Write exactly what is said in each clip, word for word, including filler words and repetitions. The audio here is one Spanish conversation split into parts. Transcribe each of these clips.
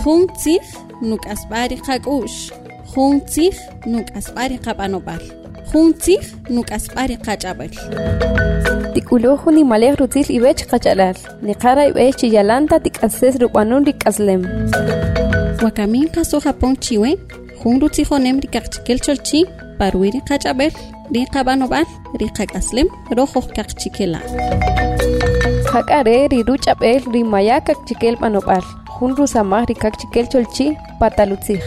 Juntzig nuk asbari qakush. Juntzig nuk asbari qapanopal. Juntzig nuk asbari qachabel. Tikuluhu ni malek rutil ibech qachalal. Ni qara ibech chiyalanta tikases rupanun rikaslem. Wakamin qaso Japón chiwe. Jun rutijonem rikaqchikel cholchi. Parwiri qachabel. Ri qapanopal. Ri qakaslem. Rojo qaqchikela. Hakare ri ruchabel ri maya qaqchikel panopal. Jun rusamah rikaqchikel cholchi patalutzig.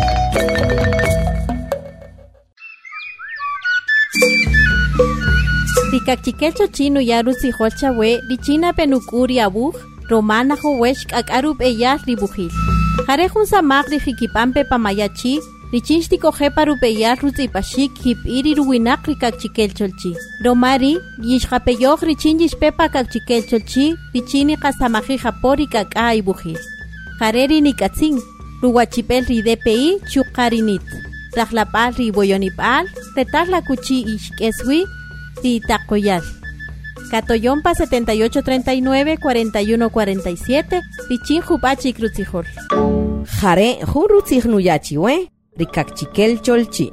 Rikaqchikel chino yaru sijolcha we richina penukuri abuj romana jowesh kakarup eyas ribujil. Jarejun samag rijikipampe pamayachi richinchti koje parupeyas rutzipashik hip iri ruwinak rikaqchikel cholchi. Romari yishjapeyoj richinjish pepa kaqchikel cholchi richini qasamaji japori kaka ibujil. Jareri nikatzin ruwachipel ridepi chuqarinit. Rajlapal riboyonipal retarla kuchi ishkeswi Ti Tacoyal. Catoyompa setenta y ocho treinta y nueve cuarenta y uno cuarenta y siete. Pichin Jupachi Crucijol. Jare Jurutzig Nuyachi, we Rikakchikel Cholchi.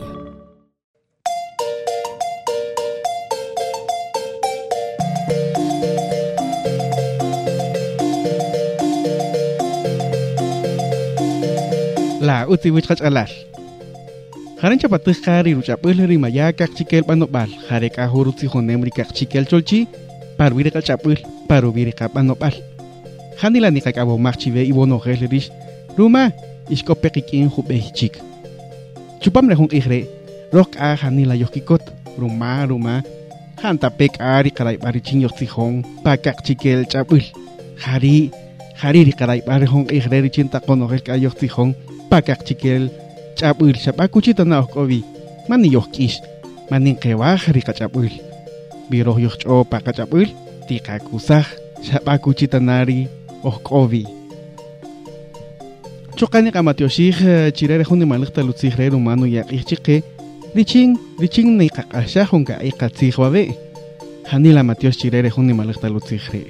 La Utiwichach Alar. Jaren chapatih kari ruchapul rimaya kaqchikel panopal jare kahurutzi jonem rikaqchikel cholchi parwiri kachapul parubiri kapanopal janila ni kakabo marchive ibono gelrish ruma iskopekikin jubechik chupam rehun igre rok a janila yokikot ruma ruma janta pek ari karai barichin yoxijón pakaqchikel chapul jari jari karai barihon igre richinta konogel kayoxijón pakaqchikel Chapul chapakuchita na okovi mani yokish manin kewaj rikachapul biro yocho pakachapul tikakusaj chapakuchita nari okovi chokani kamatioshij chirere hunde malakta lutzigre humano ya ichike richin richin ni kakasha hunga ikatzigwabe hanila matios chirere hunde malakta lutzigre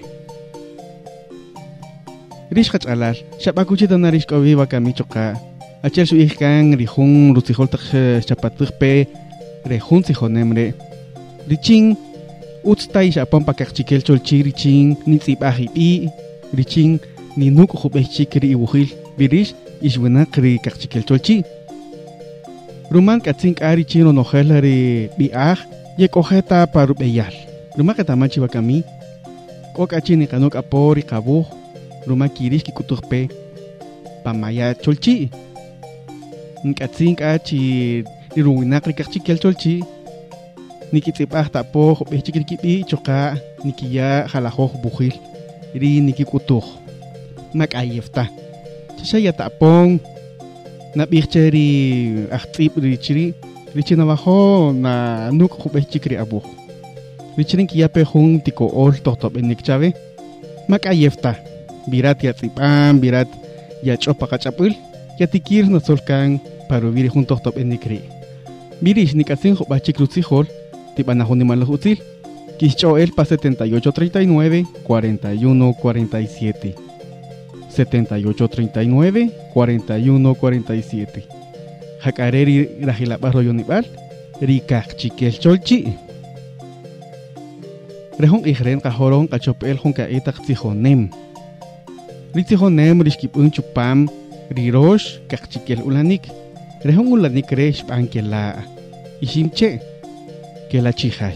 rishkach alar chapakuchita nari okovi bakamichoka Achel su ihkan rihun rutzijol tak chapatig pe rehun sijonemre richin utstai chapon pakakchikel cholchi richin nitzip ahibi richin ninuk jubechikri ibuhil birish ishwena kri kakchikel cholchi ruman katzin ari chino nojel ri biah ye kojeta parubeyal ruma katamachi bakami kokachini kanok apori kabu ruma kirish kikutukpe pamaya cholchi Nkatzin kachi iruwinak rikaqchikel cholchi nikitsipaj tapo bechikrikipi choka nikiya jalajoj bujil ri nikikutuj makayefta chaya tapon nabircheri ajtzip richiri richina bajo na nuk jubechikri abuj richirin kiyape jun tiko ol totob enikchave makayefta virat yatzipam virat yachopa kachapul yatikir nasolkan parubiri juntos top enikri birish nikatzin jubachik rutzijol tipanajoni malajutzil kicho el pa setenta y ocho treinta y nueve cuarenta y uno cuarenta y siete setenta y ocho treinta y nueve cuarenta y uno cuarenta y siete hakareri rajilapa royonibal rikaqchikel cholchi rehon igren kajoron kachopel jun kaitak tzijonem ritzijonem rishkipun chupam rirosh kaqchikel ulanik rehon ulanik resh pankela ishimche que la chijay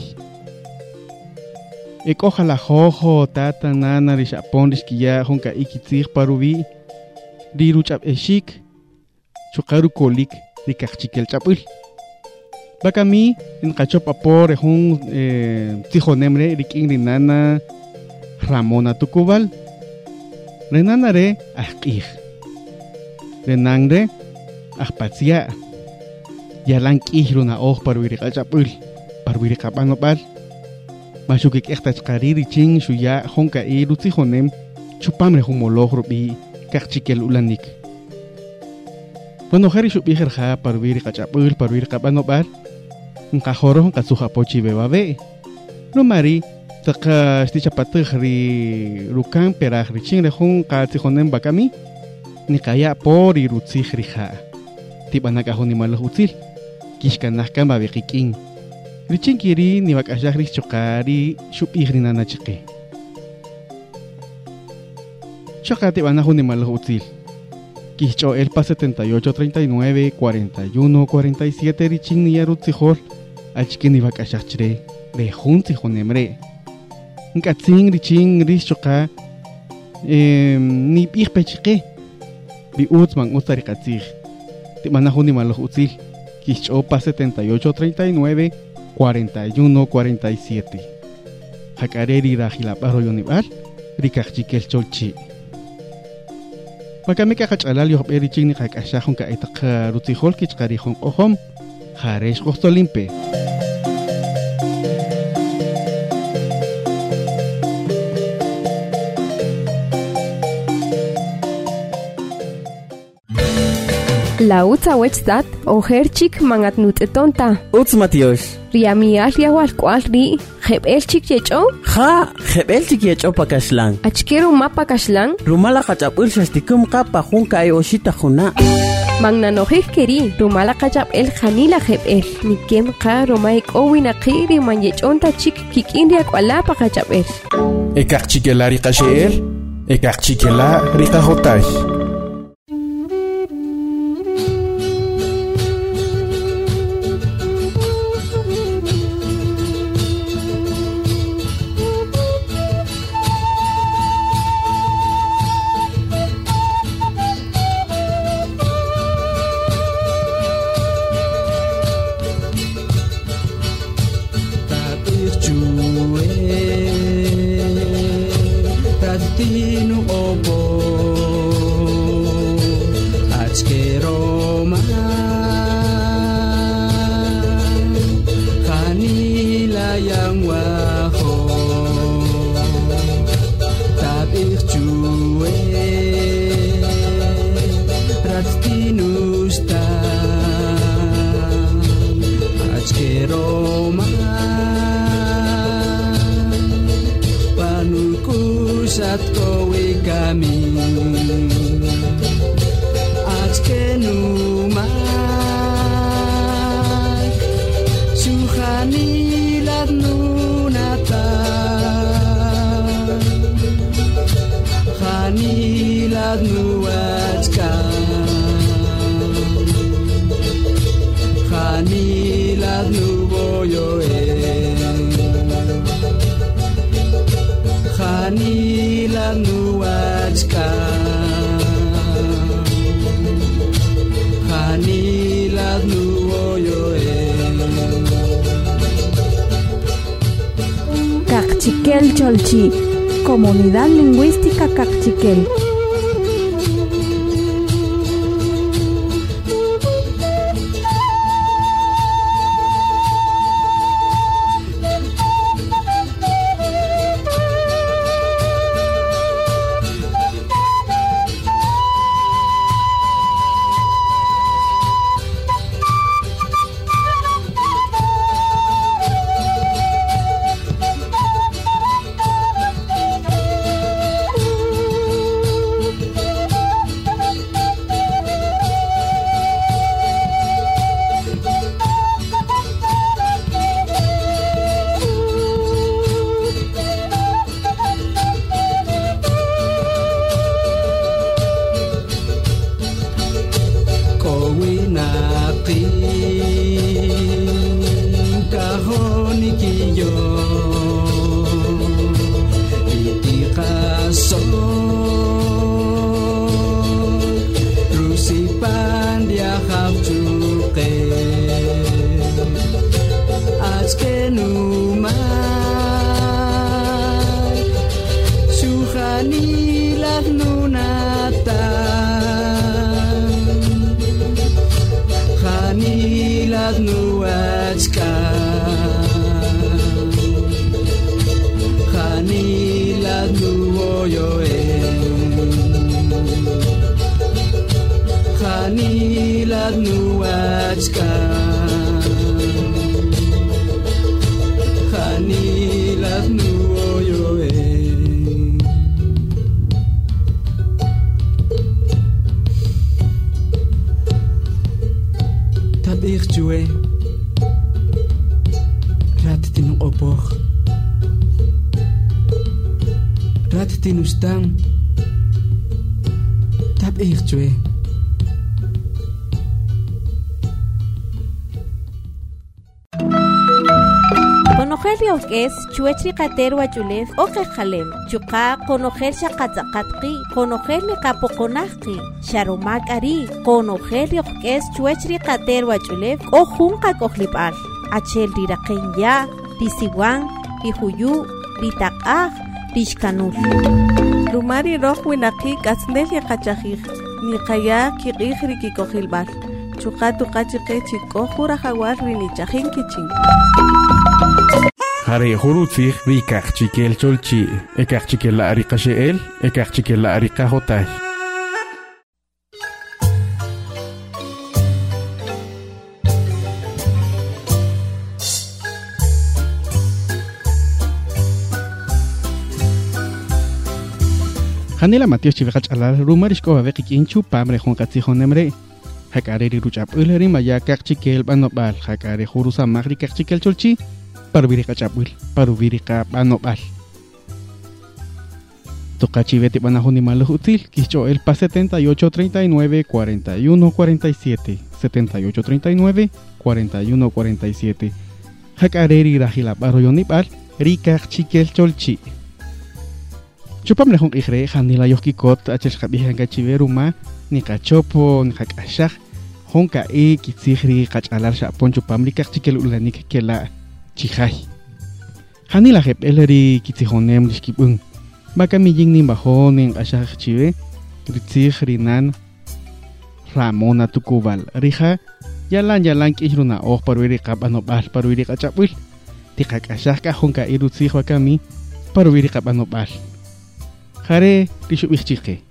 ekoja la jojo tata nana rishapon rishkiya honka ikitzig parubi riruchap eshik chukaru kolik rikaqchikel chapul bakami in kachop apor rehon tzijonemre rikin rinana Ramona Tukubal renana re ahqij renangre ahpatsia yalan kihruna oh parwiri kachapul parwiri kapanopal mashukik ehtach qariri ching shuya honka e rutzijonem chupamre humologro bi kaqchikel ulanik bueno jari shubi jerja parwiri kachapul parwiri kapanopal nkajoro honka sujapochi bebabe no mari taka stichapatri rukan peraj riching rehon qaltzijonem bakami Nikaya por irutzij rija. Tibanakahoni malos utzil. Kishkanahkan babikikin. Richin kiri ni bakashah rich chokari shup igrinana chiqi. Chokati banahuni malos utzil. Kishcho elpa setenta y ocho treinta y nueve cuarenta y uno cuarenta y siete richin ni yarutzijol. Alchikin ni bakashah chre. De junti jonemre. Nkatzin richin rich choka. Ni pigpechiqi. Bi utzman utzarikatzij. Tibanahuni malos utzil. Kishchopa setenta y ocho treinta y nueve cuarenta y uno cuarenta y siete. Hakareri rajilaparo yonibal. Rikachikel cholchi. Makamika hachalal yob erichini hakashahun ka itak rutihol kichkarihon ohom. Haresh gostolimpe. La utza wechstat oherchik mangatnut etonta. Utz Matiosh. Riamial yawal kwalri jebelchik yecho. Ha, jebelchik yecho pakashlan. Achkero mapa kashlan. Rumala kachapul shastikum kapa junka ay oshita juna. Magnanojik keri rumala kachap el janila jebel. Nikem ka romaik owina kiri man yechonta chik kikindia kwala pa kachap el. Ekak chikela rikasher. Ekak chikela rikahotash. Cachiquel Cholchi, Comunidad Lingüística Cachiquel. chue. Rat tinu opoch. Rat tinu stang. Tap ich chue. Conojer que es chuechri katero achulef o kejalem chuka conojer shakatzakatki conojer le kapokonajki sharomak ari conojer que es chuechri katero achulef o junka kohlipar achel riraken ya risiwan rihuyu ritakaj rishkanul rumari roh winaki kasnelia kachajij ni kaya kiqij rikikohilbar chuka tuqachiqe chikohura jawar rinichajin kichin Hare hurutzig rikach chikel cholchi, ekach chikel la arika sheel, ekach chikel la arika hotay. Hanela Matios chivechach alal rumarish ko avek kinchu pamre jonkatsi jonemre. Hakare ruchap ulri maya kach chikel banobal, hakare hurusa magri kach chikel cholchi. Parubirika chapwil, parubirika banobal. Tocachi vete banajuni maluhutil, quicho el pa setenta y ocho treinta y nueve cuarenta y uno cuarenta y siete, setenta y ocho treinta y nueve cuarenta y uno cuarenta y siete. Hakareri rajila baroyonipal, rika chikel cholchi. Chupam lejun igre, hanila yoskikot, achel jabihan gachiveruma, ni cachopo, ni hakashach, honka e kitzihri kachalar shapon chupam rika chikel ulanik kela. Chihai. Hanila hep eleri kitzihonem lishkibun. Baka mijing ni bajon en ashach chive. Ritzich rinan Ramona tukubal. Rija yalan yalan kishruna oh paruiri kabanobal paruiri kachapwil. Tikak ashach ka honka irutzich wakami paruiri kabanobal. Jare rishubichike.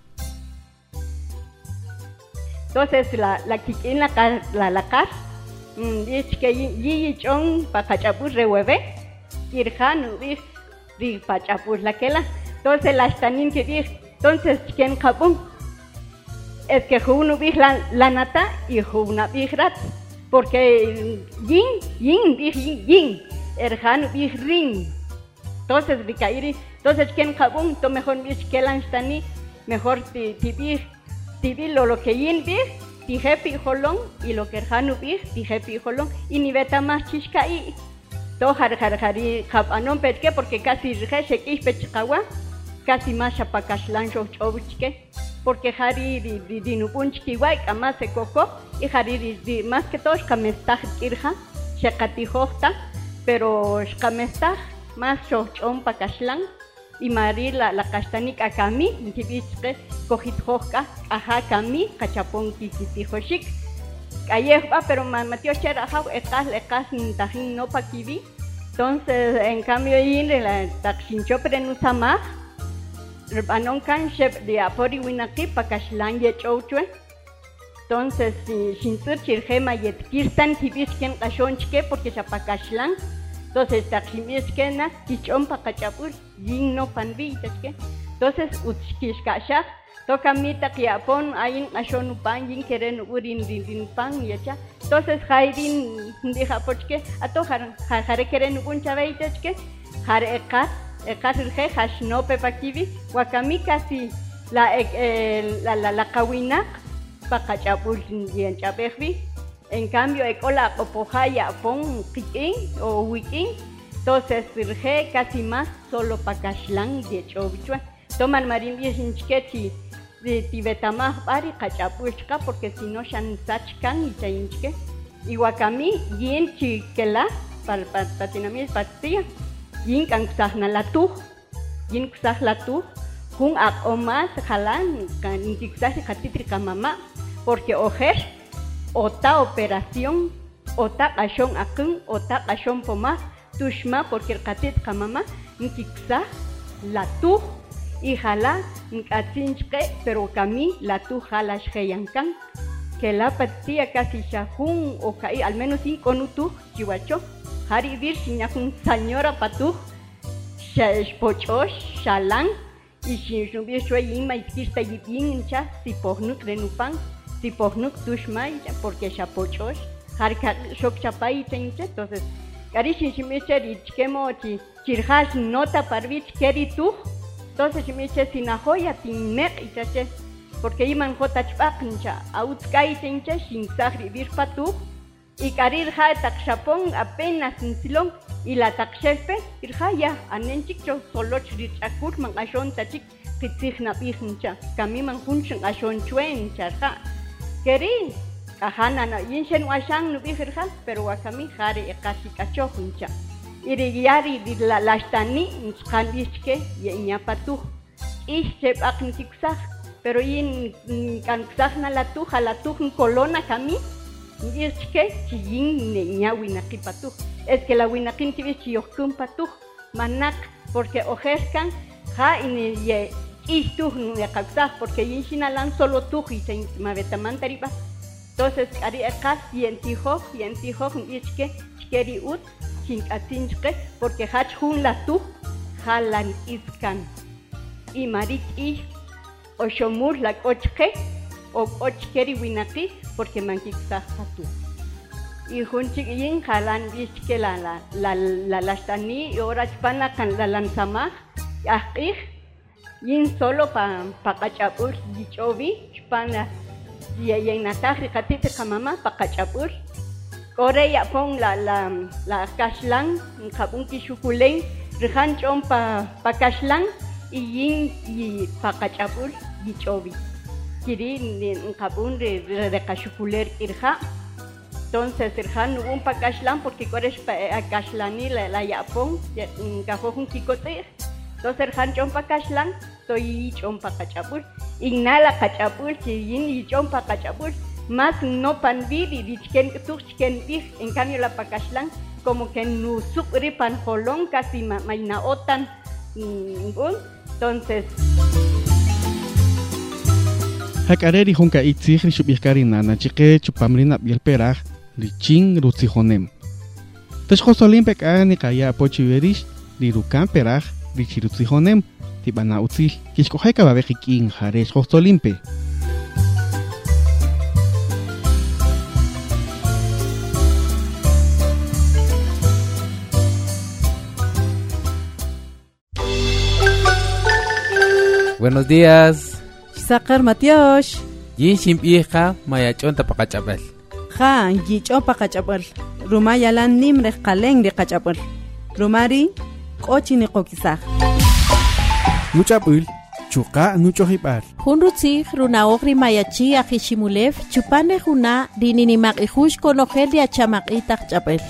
Entonces la la kikin la la la car dice que yi chong pa cachapur rehueve irhan di di pachapur la kela entonces la stanin que di entonces quién kapum es que uno vi la, la nata y uno vi rat porque yin yin di yin irhan vi ring entonces vi cairi entonces quién kapum to mejor vi que la stani mejor ti ti vi ti vi lo lo que yin vi dije pijolón y lo que Janu vi dije pijolón y ni beta más chisca y to jar jar jari japanon petke porque casi rige se quis pechkawa casi más chapakashlan chochke porque jari di di di nupunchki guay más se coco y jari di más que todo kamestah irja se catijota pero kamestah más chochon pakashlan y Mari la la castanica kami ntibichke cogit hoka ajá kami cachapon kikitijoshik ayehba pero matio chera ha ekas ekas tajin no pakibi entonces en cambio ahí la taxincho prenusama rebanon kan chef de apori winaki pakashlan ye chouchwe entonces sintur chirgema yet kirstan tibisken kashonchke porque chapakashlan entonces taximiskena kichon pakachapur yin no panvitas que entonces utskishkasha toca mita kiapon ayin ashonu pan yin keren urin din din pan yacha entonces jairin dija porque ato jar jare keren un chaveitas que jare ekas ekas rge hashno pepakivi wakami casi la la la la kawina pakachapur yin chabehvi. En cambio, ecola popojaya pon kikin o wikin, entonces surge casi más solo pakashlan de chovichua. Toman marin bien chkechi de tibetamah pari kachapuchka porque si no shan sachkan y chainchke. Y wakami yin chikela para patinamis patia yin kan kusahna latu yin kusah latu kun ak omas jalan kan kusah katitri kamama porque ojer ota operación, ota kashon akun, ota kashon poma, tushma porque el katit kamama, nkiksa, la tu, y jala, nkatsinchke, pero kami, la tu jala shheyankan, que la patía casi shahun o kai, al menos sin conutu, chihuacho, hari vir sinyakun señora patu, shpochosh, shalan, y si no hubiera shue yima y kista yibin incha, si pohnuk renupan, si pohnuk tushmay porque chapochos harka shok chapai chenche entonces cari shimiche richkemo chi chirhash nota parvich keri tu entonces shimiche sinahoya tinmek ichache porque iman jota chpaqncha autskai chenche shinsahri virpatu y carir ja takshapon apenas nsilon y la takshelpe irjaya anenchikcho solo chrichakur man ashon tachik pitzigna bihncha kamiman hunchen ashon chuen charja keri ajana na yinshen washan no bihirja pero wakami jare ekasi kachohuncha iriyari la lashtani nskandishke yeñapatu ishche akniksah pero yin kansahna la tuja la tujn colona kami y es que chillin neña winakipatu es que la winakin tibi chiyokun patu manak porque ojeskan ja in ye istu ne kaksa porque yinshinalan solo tu y se mabetamantariba entonces ari ekas yentijo yentijo es que chkeri ut chinkatinchke porque hach hun la tu jalan iskan y marit y oshomur la kochke o ochkeri winaki porque mankiksa patu y junchi yin jalan bichke la la la la lastani y ora chpana kan la lanzama yaqih yin solo pa pa kachapur dichovi chpana ya yin natahri katite kamama pa kachapur ore ya pon la la la kashlan kabun ki shukulen rihan chom pa pa kashlan y yin y pa kachapur dichovi kiri kabun de de kashukuler irja entonces irjan un pakashlan porque koresh pa kashlani la la yapon kafojun kikote entonces irjan chon pakashlan toy chon pakachapur ignala kachapur yin chon pakachapur más no pandir y dichken tuchken dir en cambio la pakashlan como que no supri pan holon casi maina otan entonces Hakareri junka itzig ri shubihkarina na chique chupamrina biel peraj ri ching rutzijonem. Teshjosolim pekani kaya pochiverish ri rukan peraj ri chirutzijonem tibana utzil kishkoheka babejikin jaresh josolimpe. Buenos días. Sakar Matios. Yin shimpiqa mayachon tapaqachapal. Ja, yichon paqachapal. Rumaya lan nimre qalen de qachapal. Rumari qochi ni qokisaj. Nuchapul chuqa nuchohipal. Hunrutzi runaogri mayachi ajishimulef chupane juna dininimaq ihush konogel de achamaq itaq chapel.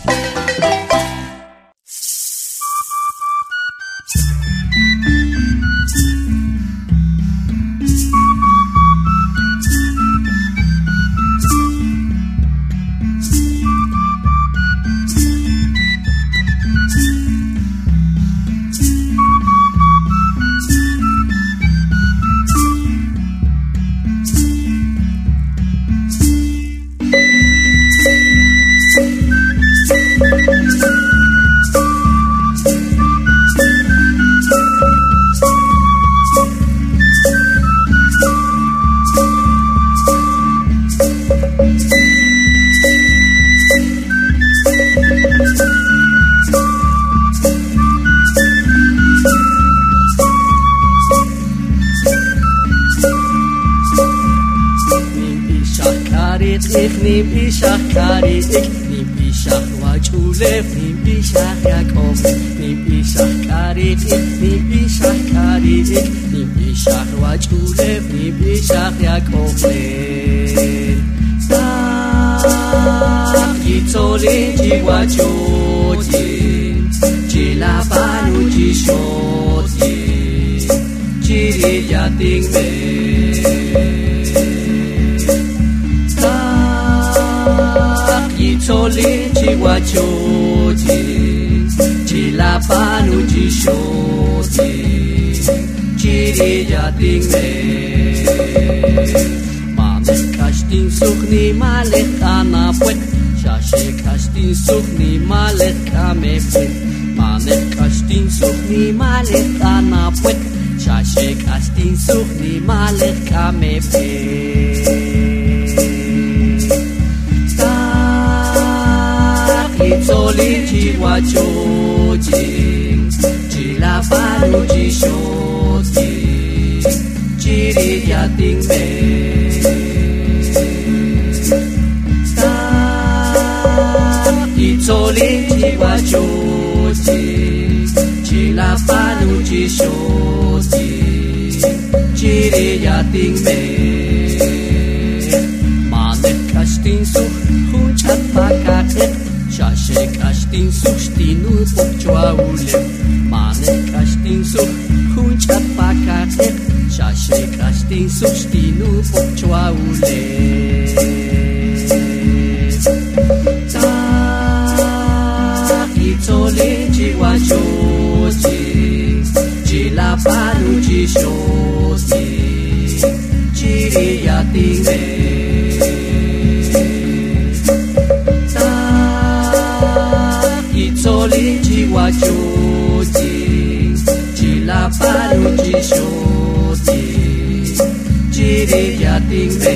chihuachochi chilapanu chishoti chiriyatingme ta itzolin chihuachochi chilapanu chishoti chiriyatingme manek ashtin su hunchat pakakek shashek ashtin su shtinu pokchuaule manek ashtin su hunchat pakakek shashek ashtin su shtinu pokchuaule ta itzolin chihuachochi chilapanu chishoti chiriyatingme ta itzolin chihuachochi chilapanu chishoti chiriyatingme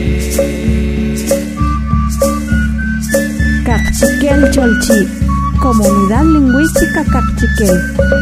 Cachiquel Cholchi, Comunidad Lingüística Cachiquel.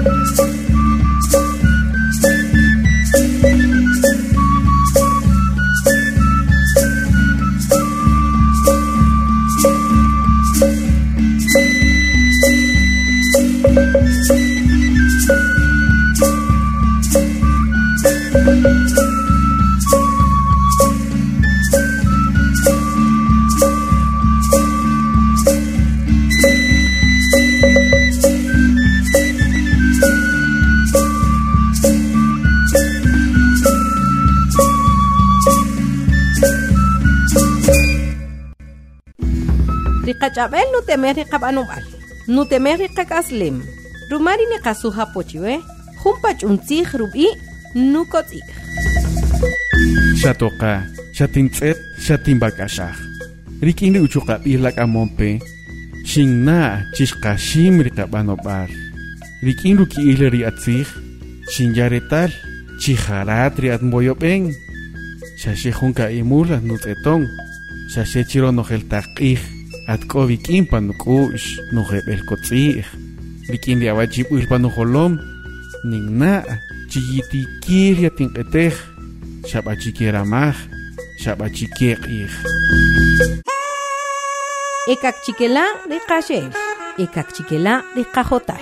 Chabel no temeri qabanubal no temeri qakaslim rumari ni qasuha pochiwe humpach untzig rubi nukotzi Shatoqa shatintzet shatimbakashaj rikini uchuqa bilak amonpe shinna chishqa shimri qabanubal rikin ruki ileri atzig shinyaretal chiharatri atmoyopeng shashejunka imula nutzetong shashechiro nojel taqij atko vikin panukush nujebel kotzih vikin de awachip ulpanu holom ningna chiyiti kirya tinqetej shabachikiramaj shabachikiqih ekak chikela de qashel ekak chikela de qajotay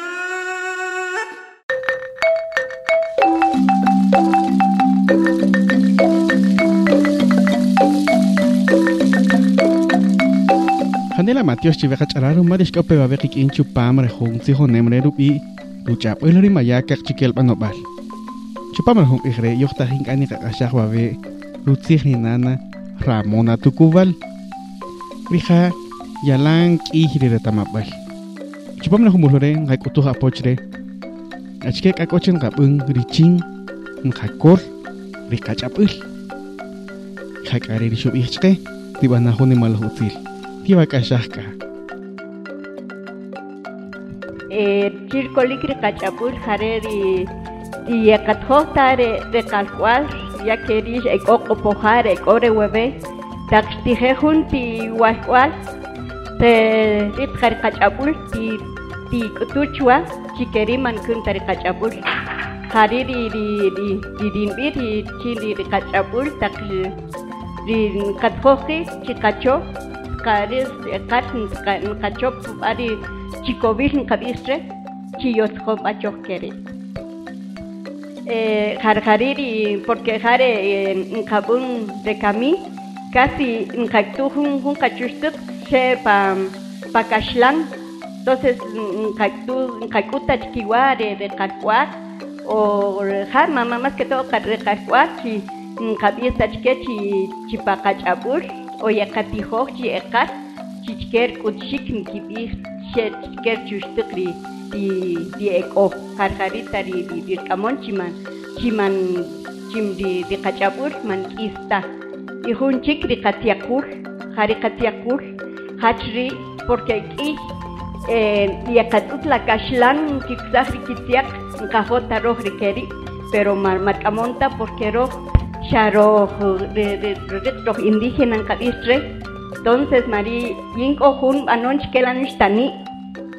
Hanela Matios chiveja chararu marish kope babek inchu pam rejun sijo nemre rubi lucha pelori mayaka chikel banobal chupam rejun igre yokta hinkani kakashaj babe rutzih ni nana Ramona tukubal rija yalang ihri retamabal chupam rejun mulore ngai kutu apochre achke kakochen kabung riching ngakor rikachapul khakari rishu ihchke tibana honi malhutil Tiba kashaka. Eh, chircolicri cachapur hareri y acatjotare de calcual ya querish e coco pojare core hueve taxtije junti huascual te ritjar cachapur ti ti tuchua chiqueriman kuntari cachapur hariri di di di dinbir di chili de cachapur tax di catjoji chicacho Karis katn kachop ari chikobil kabistre chiyot khop achokere eh harhariri porque hare en kabun de kami casi en kaktujun hun kachustut se pa pa kashlan entonces kaktu kakuta chikiware de kakwa o har mamá más que todo de kakwa chi kabisa chikechi chipakachabur Oya katiho chi ekat chiker kutshik kibi shet chiker chustukri di di eko karkarita di di di kamon chiman chiman chim di di kachabur man ista ihun chik di katiakur hari katiakur hachri porque aquí eh di akatut la kashlan kiksahri kitiak nkahota roh rikeri pero mar marcamonta porque roh Charo de de de los indígenas en Calistre, entonces Mari Yinko Hun Anonch Kelanistani,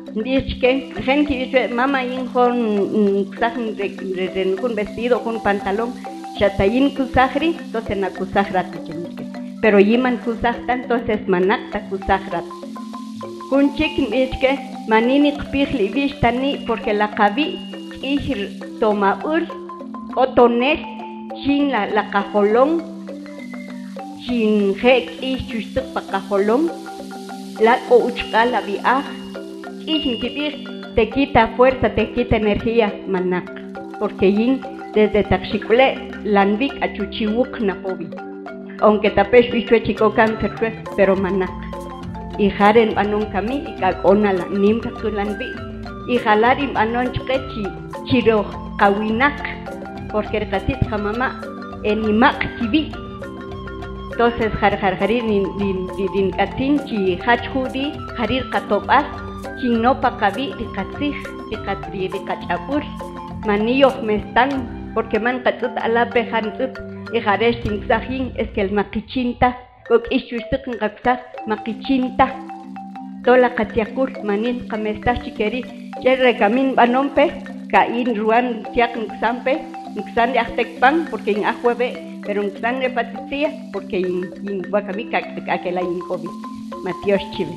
Dice gen que mama in con sajen de un vestido con pantalón chatayin kusahri entonces na kusahrat pero yiman kusahtan entonces manakta kusahrat kun chikin iske manini qpihli vishtani porque la qabi ihir tomaul otonel chin la la cajolón chin hek ichustuk pa cajolón la o uchqala biah ichin kibir te quita fuerza te quita energía manak porque yin desde taxicule lanvik achuchiwuk napovi aunque tapesh bichue chico cáncer pero manak y jaren banon kami y kakona la nimta tulanvi y jalarim banon chkechi chiro kawinak porque rekatit jamama enimak tibi entonces jar jar jarir din din din katin chi hachudi jarir katobas chino pakabi rikatsih rikatri rikachapur manillo mestan porque man katut alape hantut y jaresh tingsajin es que el makichinta kok ishustuk ngaksa makichinta tola katiakur manin kamesta chikeri che regamin banompe kain ruan tiak ngsampe ngsan de ahtekpan porque en ajueve pero ngsan de patitia porque in in wakami ka akela in covid Matios Chive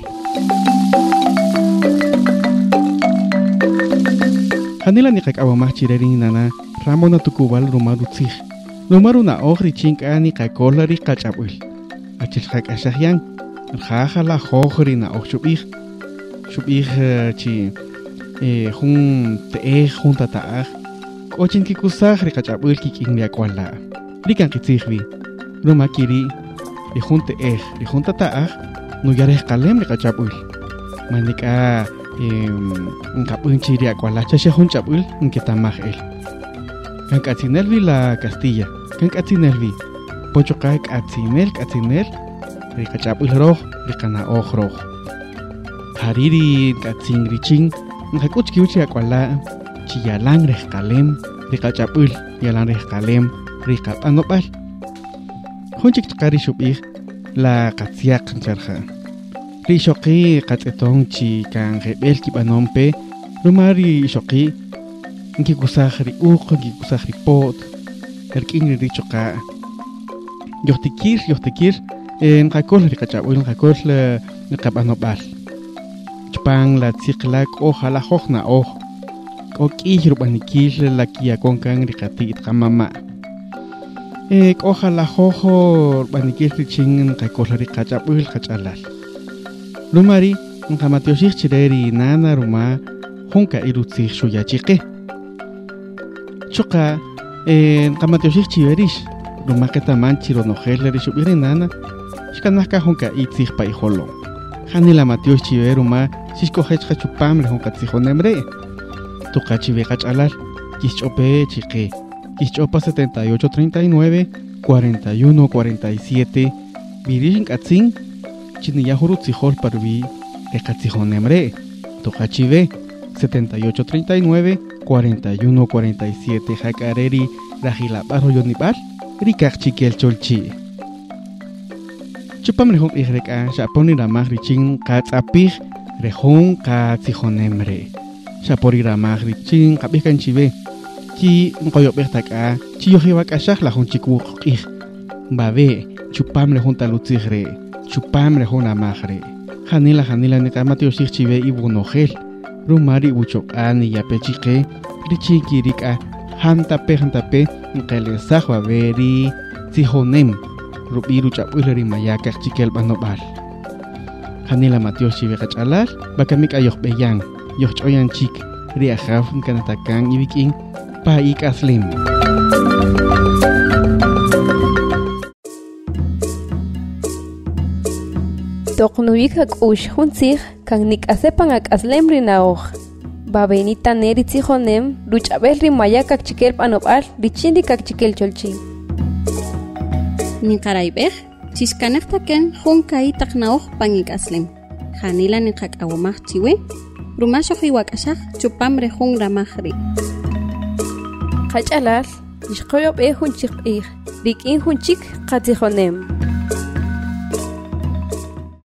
Hanila ni kak awamah chirerin nana Ramona tukubal rumaru tsih Rumaru na ogri chink ani kakolari kachapul Achil kak asahyan Rjaja la jojri na og shubih Shubih chi Jun teej jun tataaj Ochin kikusaj rikachapul kikin liakwala Rikan kitzihvi Ruma kiri Rijun teej rijun tataaj Nuyarej kalem rikachapul Manika Nkapun chiri akwala chashehun chapul nketamaj el Kankatzinelvi la Castilla Kankatzinelvi Pochoka katzinel katzinel Rikachapul roj rikana oj roj Hariri katzin richin Nkakuch kiuchi akwala Chiyalan rejkalem Rikachapul yalan rejkalem Rikapanopal Junchik chakari shubih La katziak ncharja Rishoki katzetong chi kan rebel kibanompe Rumari shoki Nkikusahri uq, nkikusahri pot Erkin richoka Yohtikir, yohtikir Nkakol rikachapul, nkakol Nkapanopal Chpang la tziklak oja la hojna oj Kokih rubanikil la kiyakon kan rikatit kamama Oja la jojo rubanikil richin Nkakol rikachapul kachalal Rumari nkamatiosih chireri nana ruma Junka irutzih shuyachike Choka nkamatiosih chiverish Ruma ketaman chironojel shubiri nana Shkanaka junka itzih pa ijolo Hanila matios chive ruma Shishkohechka chupamre junka tzijonemre Toka chive kachalal Kishchope chike Kishchopa setenta y ocho treinta y nueve cuarenta y uno cuarenta y siete Virishin katzin Chiniya Jurutzijol Parvi, Ekatsijonemre, Tokachive, setenta y ocho treinta y nueve cuarenta y uno cuarenta y siete, Jacareri, Rajilaparo Yonibal, Rikak Chikel Cholchi. Chupamrejón Igreka, Shaponi Ramaj Richin, Katzapij, Rejón Katsijonemre, Shapori Ramaj Richin, Kapikan Chive, Chi, Nkoyopetaka, Chiyohibakashaj la Honchikuk Ik, Babe, Chupamrejón Talutzigre. Chupamre jona magre Hanila hanila nekamati osih chive ibunojel Rumari uchok ani yapechike Richikirika Hantape hantape Nkelesajwa veri Zihonem Rubiru chapuleri mayakak chikel banobal Hanila matios chive kachalal Bakamik ayoh beyang Yoh choyan chik Riajaf nkanatakan ibiking Paik aslim Toknuika kush hunzig kan nik asepan ak aslem rinaoj. Babenita neri tzijonem ruchabel rimayakak chikel panopal richindi kak chikel cholchi. Nikaraibej chiskanaktaken hunkai taknaoj pangik aslem. Hanila nikak awamaj chiwe rumasho hiwakashaj chupamre hun ramajri. Kachalal ishkoyob e hunchik ig rikin hunchik katzijonem.